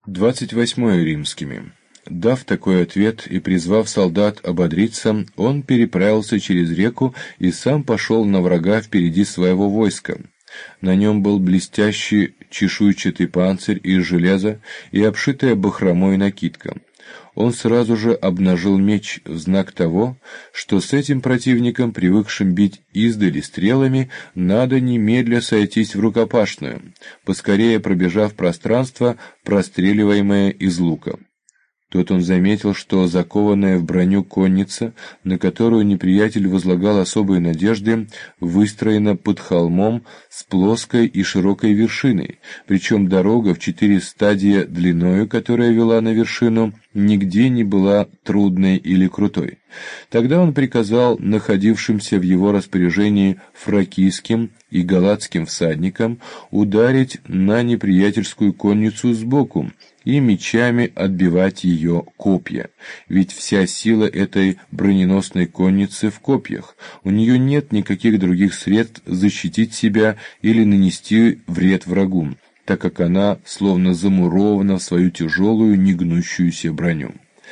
28 римскими. Дав такой ответ и призвав солдат ободриться, он переправился через реку и сам пошел на врага впереди своего войска. На нем был блестящий чешуйчатый панцирь из железа и обшитая бахромой накидка. Он сразу же обнажил меч в знак того, что с этим противником, привыкшим бить издали стрелами, надо немедля сойтись в рукопашную, поскорее пробежав пространство, простреливаемое из лука. Тут он заметил, что закованная в броню конница, на которую неприятель возлагал особые надежды, выстроена под холмом с плоской и широкой вершиной, причем дорога в 4 стадия длиною, которая вела на вершину, нигде не была трудной или крутой. Тогда он приказал находившимся в его распоряжении фракийским и галатским всадникам ударить на неприятельскую конницу сбоку и мечами отбивать ее копья. Ведь вся сила этой броненосной конницы в копьях. У нее нет никаких других средств защитить себя или нанести вред врагу, так как она словно замурована в свою тяжелую негнущуюся броню.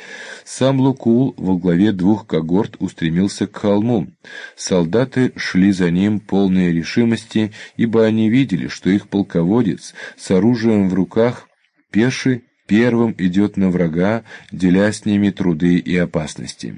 Сам Лукул во главе 2 когорт устремился к холму. Солдаты шли за ним полные решимости, ибо они видели, что их полководец с оружием в руках пеший первым идет на врага, деля с ними труды и опасности.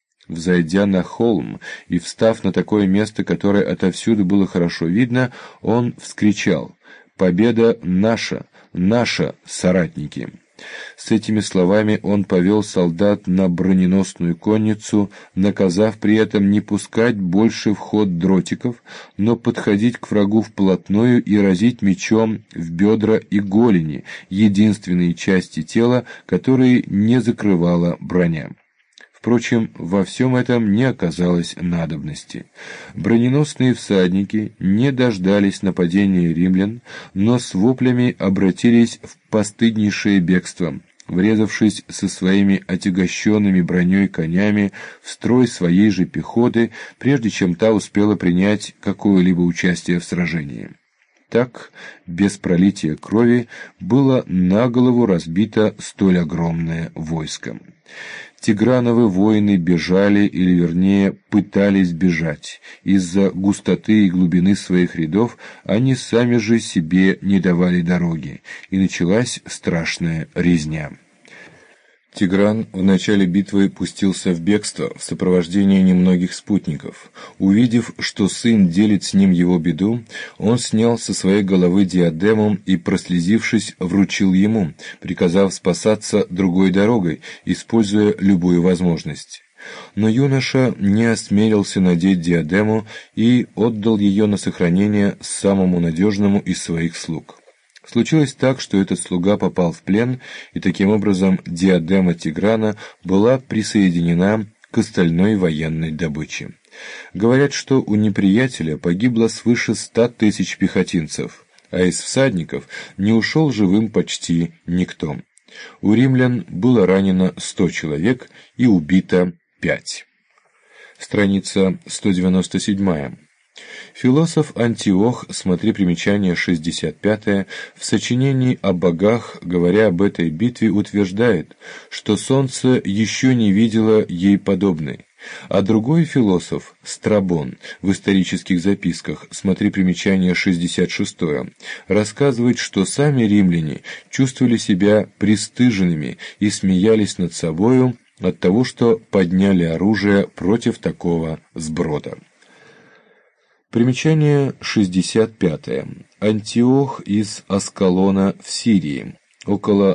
Взойдя на холм и встав на такое место, которое отовсюду было хорошо видно, он вскричал: «Победа наша! Наша, соратники!» С этими словами он повел солдат на броненосную конницу, наказав при этом не пускать больше в ход дротиков, но подходить к врагу вплотную и разить мечом в бедра и голени, единственные части тела, которые не закрывала броня. Впрочем, во всем этом не оказалось надобности. Броненосные всадники не дождались нападения римлян, но с воплями обратились в постыднейшее бегство, врезавшись со своими отягощенными броней конями в строй своей же пехоты, прежде чем та успела принять какое-либо участие в сражении. Так, без пролития крови, было на голову разбито столь огромное войско. Тиграновы воины бежали, или вернее пытались бежать. Из-за густоты и глубины своих рядов они сами же себе не давали дороги, и началась страшная резня. Тигран в начале битвы пустился в бегство в сопровождении немногих спутников. Увидев, что сын делит с ним его беду, он снял со своей головы диадему и, прослезившись, вручил ему, приказав спасаться другой дорогой, используя любую возможность. Но юноша не осмелился надеть диадему и отдал ее на сохранение самому надежному из своих слуг. Случилось так, что этот слуга попал в плен, и таким образом диадема Тиграна была присоединена к остальной военной добыче. Говорят, что у неприятеля погибло свыше 100 тысяч пехотинцев, а из всадников не ушел живым почти никто. У римлян было ранено 100 человек и убито 5. Страница 197. Философ Антиох, смотри примечание 65, в сочинении о богах, говоря об этой битве, утверждает, что солнце еще не видело ей подобной. А другой философ, Страбон, в исторических записках, смотри примечание 66, рассказывает, что сами римляне чувствовали себя пристыженными и смеялись над собою от того, что подняли оружие против такого сброда. Примечание 65. Антиох из Аскалона в Сирии. Около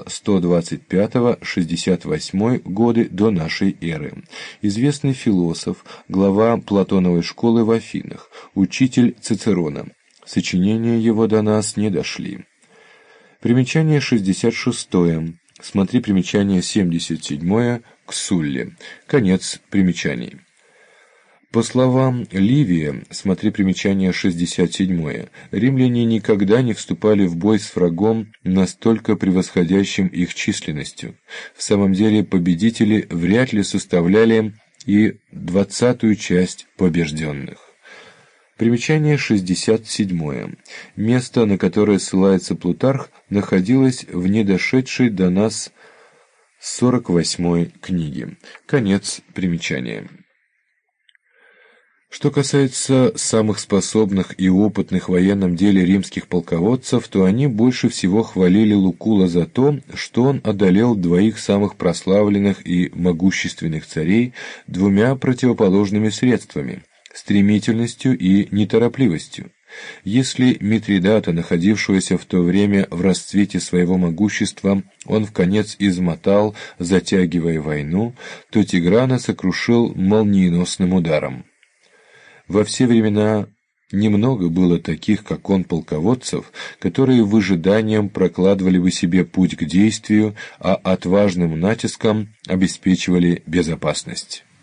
125-68 годы до нашей эры. Известный философ, глава Платоновой школы в Афинах, учитель Цицерона. Сочинения его до нас не дошли. Примечание 66. Смотри примечание 77 к Сулле. Конец примечаний. По словам Ливия, смотри примечание 67, римляне никогда не вступали в бой с врагом, настолько превосходящим их численностью. В самом деле победители вряд ли составляли и 20-ю часть побежденных. Примечание 67. Место, на которое ссылается Плутарх, находилось в недошедшей до нас 48-й книге. Конец примечания. Что касается самых способных и опытных в военном деле римских полководцев, то они больше всего хвалили Лукула за то, что он одолел двоих самых прославленных и могущественных царей двумя противоположными средствами – стремительностью и неторопливостью. Если Митридата, находившегося в то время в расцвете своего могущества, он вконец измотал, затягивая войну, то Тиграна сокрушил молниеносным ударом. Во все времена немного было таких, как он, полководцев, которые выжиданием прокладывали бы себе путь к действию, а отважным натиском обеспечивали безопасность.